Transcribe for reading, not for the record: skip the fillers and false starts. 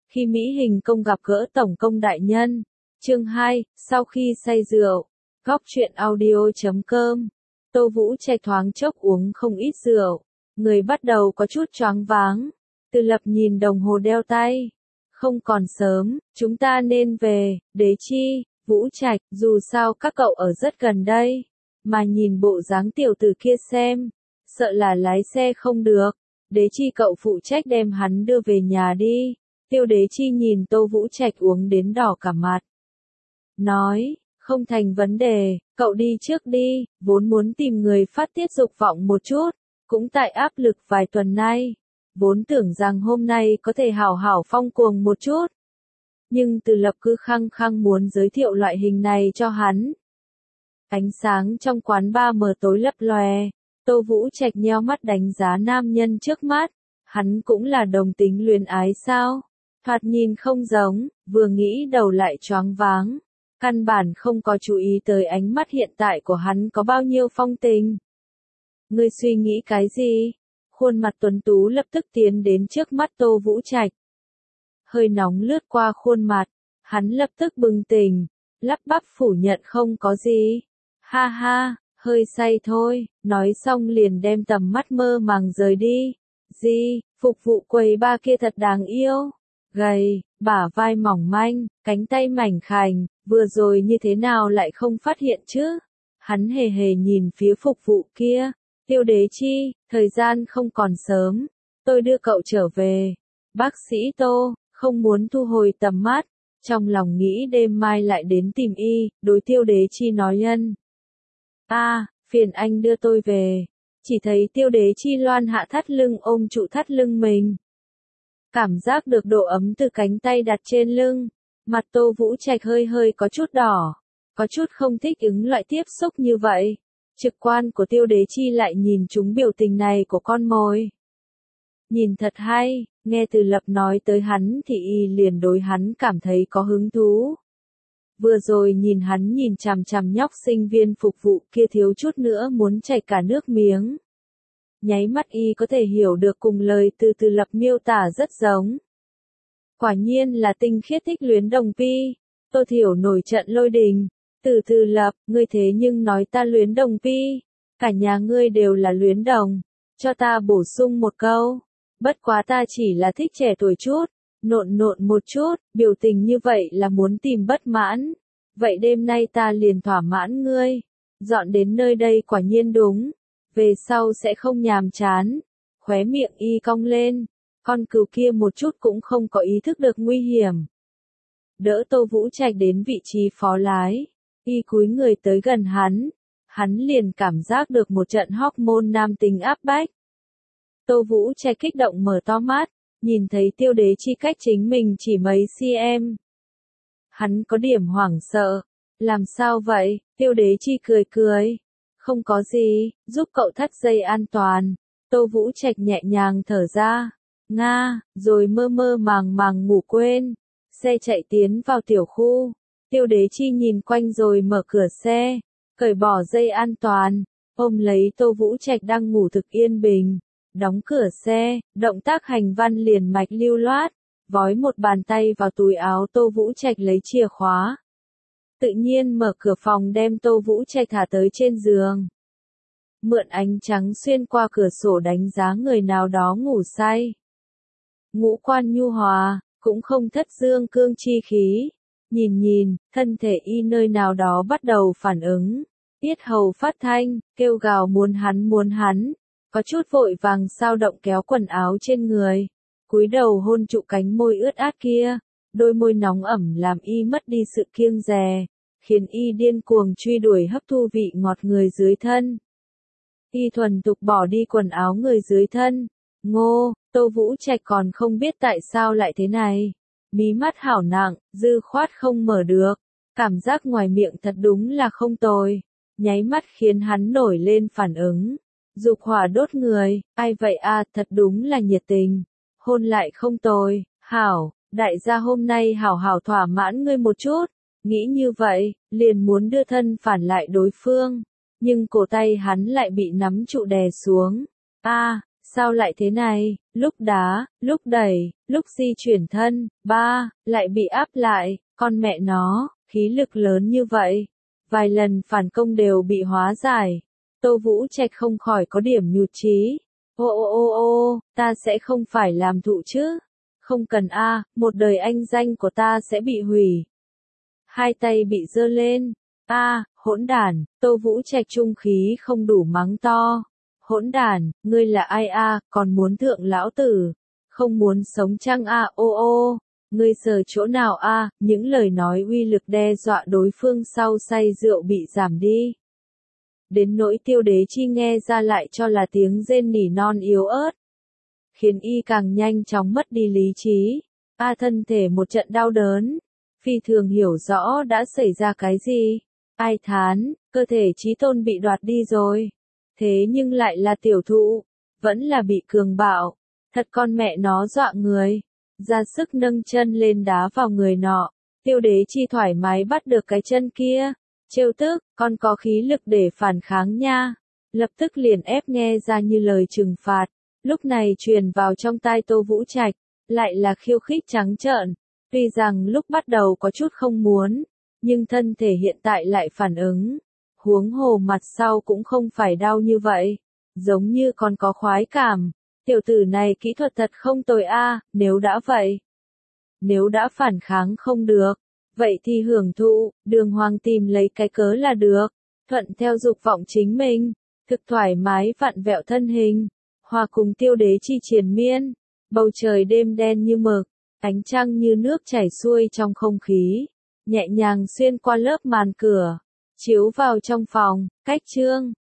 Khi Mỹ Hình Công gặp gỡ Tổng công đại nhân. Chương 2, sau khi say rượu. Góc truyện audio.com. Tô Vũ Trạch thoáng chốc uống không ít rượu, người bắt đầu có chút choáng váng. Từ Lập nhìn đồng hồ đeo tay. Không còn sớm, chúng ta nên về. Đế Chi, Vũ Trạch, dù sao các cậu ở rất gần đây. Mà nhìn bộ dáng tiểu tử kia xem, sợ là lái xe không được. Đế Chi cậu phụ trách đem hắn đưa về nhà đi. Tiêu Đế Chi nhìn Tô Vũ Trạch uống đến đỏ cả mặt. Nói, không thành vấn đề, cậu đi trước đi, vốn muốn tìm người phát tiết dục vọng một chút, cũng tại áp lực vài tuần nay. Vốn tưởng rằng hôm nay có thể hảo hảo phong cuồng một chút. Nhưng Từ Lập cứ khăng khăng muốn giới thiệu loại hình này cho hắn. Ánh sáng trong quán bar mờ tối lấp lòe, Tô Vũ Trạch nheo mắt đánh giá nam nhân trước mắt. Hắn cũng là đồng tính luyến ái sao? Thoạt nhìn không giống, vừa nghĩ đầu lại choáng váng. Căn bản không có chú ý tới ánh mắt hiện tại của hắn có bao nhiêu phong tình. Ngươi suy nghĩ cái gì? Khuôn mặt tuấn tú lập tức tiến đến trước mắt Tô Vũ Trạch. Hơi nóng lướt qua khuôn mặt, hắn lập tức bừng tỉnh, lắp bắp phủ nhận không có gì. Ha ha, hơi say thôi, nói xong liền đem tầm mắt mơ màng rời đi. Gì, phục vụ quầy ba kia thật đáng yêu. Gầy, bả vai mỏng manh, cánh tay mảnh khảnh, vừa rồi như thế nào lại không phát hiện chứ? Hắn hề hề nhìn phía phục vụ kia. Tiêu Đế Chi, thời gian không còn sớm, tôi đưa cậu trở về. Bác sĩ Tô, không muốn thu hồi tầm mắt, trong lòng nghĩ đêm mai lại đến tìm y, đối Tiêu Đế Chi nói nhân. Phiền anh đưa tôi về. Chỉ thấy Tiêu Đế Chi loan hạ thắt lưng ôm trụ thắt lưng mình. Cảm giác được độ ấm từ cánh tay đặt trên lưng, mặt Tô Vũ Trạch hơi hơi có chút đỏ, có chút không thích ứng loại tiếp xúc như vậy. Trực quan của Tiêu Đế Chi lại nhìn trúng biểu tình này của con mồi. Nhìn thật hay, nghe Từ Lập nói tới hắn thì y liền đối hắn cảm thấy có hứng thú. Vừa rồi nhìn hắn nhìn chằm chằm nhóc sinh viên phục vụ kia thiếu chút nữa muốn chảy cả nước miếng. Nháy mắt y có thể hiểu được cùng lời Từ Lập miêu tả rất giống. Quả nhiên là tinh khiết thích luyến đồng pi. Tô Thiểu nổi trận lôi đình. Từ Lập, ngươi thế nhưng nói ta luyến đồng pi. Cả nhà ngươi đều là luyến đồng. Cho ta bổ sung một câu. Bất quá ta chỉ là thích trẻ tuổi chút. Nộn một chút, biểu tình như vậy là muốn tìm bất mãn. Vậy đêm nay ta liền thỏa mãn ngươi. Dọn đến nơi đây quả nhiên đúng. Về sau sẽ không nhàm chán. Khóe miệng y cong lên. Con cừu kia một chút cũng không có ý thức được nguy hiểm. Đỡ Tô Vũ Trạch đến vị trí phó lái. Y cúi người tới gần hắn. Hắn liền cảm giác được một trận hormone nam tính áp bách. Tô Vũ Trạch kích động mở to mắt. Nhìn thấy Tiêu Đế Chi cách chính mình chỉ mấy cm. Hắn có điểm hoảng sợ. Làm sao vậy? Tiêu Đế Chi cười. Không có gì, giúp cậu thắt dây an toàn. Tô Vũ Trạch nhẹ nhàng thở ra. Rồi mơ màng ngủ quên. Xe chạy tiến vào tiểu khu. Tiêu Đế Chi nhìn quanh rồi mở cửa xe. Cởi bỏ dây an toàn. Ôm lấy Tô Vũ Trạch đang ngủ thực yên bình. Đóng cửa xe, động tác hành văn liền mạch lưu loát. Vói một bàn tay vào túi áo Tô Vũ Trạch lấy chìa khóa. Tự nhiên mở cửa phòng đem Tô Vũ Trạch thả tới trên giường. Mượn ánh trắng xuyên qua cửa sổ đánh giá người nào đó ngủ say. Ngũ quan nhu hòa, cũng không thất dương cương chi khí. Nhìn, thân thể y nơi nào đó bắt đầu phản ứng. Tiết hầu phát thanh, kêu gào muốn hắn. Có chút vội vàng sao động kéo quần áo trên người. Cúi đầu hôn trụ cánh môi ướt át kia. Đôi môi nóng ẩm làm y mất đi sự kiêng dè. Khiến y điên cuồng truy đuổi hấp thu vị ngọt người dưới thân. Y thuần tục bỏ đi quần áo người dưới thân. Tô Vũ Trạch còn không biết tại sao lại thế này. Mí mắt hảo nặng, dư khoát không mở được. Cảm giác ngoài miệng thật đúng là không tồi. Nháy mắt khiến hắn nổi lên phản ứng. Dục hỏa đốt người, ai vậy thật đúng là nhiệt tình. Hôn lại không tồi, hảo, đại gia hôm nay hảo thỏa mãn ngươi một chút. Nghĩ như vậy, liền muốn đưa thân phản lại đối phương. Nhưng cổ tay hắn lại bị nắm trụ đè xuống. Sao lại thế này, lúc đá, lúc đẩy, lúc di chuyển thân, ba, lại bị áp lại, con mẹ nó, khí lực lớn như vậy. Vài lần phản công đều bị hóa giải. Tô Vũ Trạch không khỏi có điểm nhụt chí. Ô, ta sẽ không phải làm thụ chứ. Không cần a, một đời anh danh của ta sẽ bị hủy. Hai tay bị giơ lên. Hỗn đản, Tô Vũ Trạch trung khí không đủ mắng to. Hỗn đản, ngươi là ai còn muốn thượng lão tử. Không muốn sống chăng ô, ngươi sờ chỗ nào những lời nói uy lực đe dọa đối phương sau say rượu bị giảm đi. Đến nỗi Tiêu Đế Chi nghe ra lại cho là tiếng rên nỉ non yếu ớt. Khiến y càng nhanh chóng mất đi lý trí. Thân thể một trận đau đớn. Phi thường hiểu rõ đã xảy ra cái gì. Ai thán, cơ thể chí tôn bị đoạt đi rồi. Thế nhưng lại là tiểu thụ. Vẫn là bị cường bạo. Thật con mẹ nó dọa người. Ra sức nâng chân lên đá vào người nọ. Tiêu Đế Chi thoải mái bắt được cái chân kia. Trêu tức, con có khí lực để phản kháng nha. Lập tức liền ép nghe ra như lời trừng phạt. Lúc này truyền vào trong tai Tô Vũ Trạch. Lại là khiêu khích trắng trợn. Tuy rằng lúc bắt đầu có chút không muốn. Nhưng thân thể hiện tại lại phản ứng. Huống hồ mặt sau cũng không phải đau như vậy. Giống như còn có khoái cảm. Tiểu tử này kỹ thuật thật không tồi nếu đã vậy. Nếu đã phản kháng không được. Vậy thì hưởng thụ, đường hoàng tìm lấy cái cớ là được. Thuận theo dục vọng chính mình. Thực thoải mái vặn vẹo thân hình. Hòa cùng Tiêu Đế Chi triền miên. Bầu trời đêm đen như mực. Ánh trăng như nước chảy xuôi trong không khí. Nhẹ nhàng xuyên qua lớp màn cửa. Chiếu vào trong phòng, cách chương.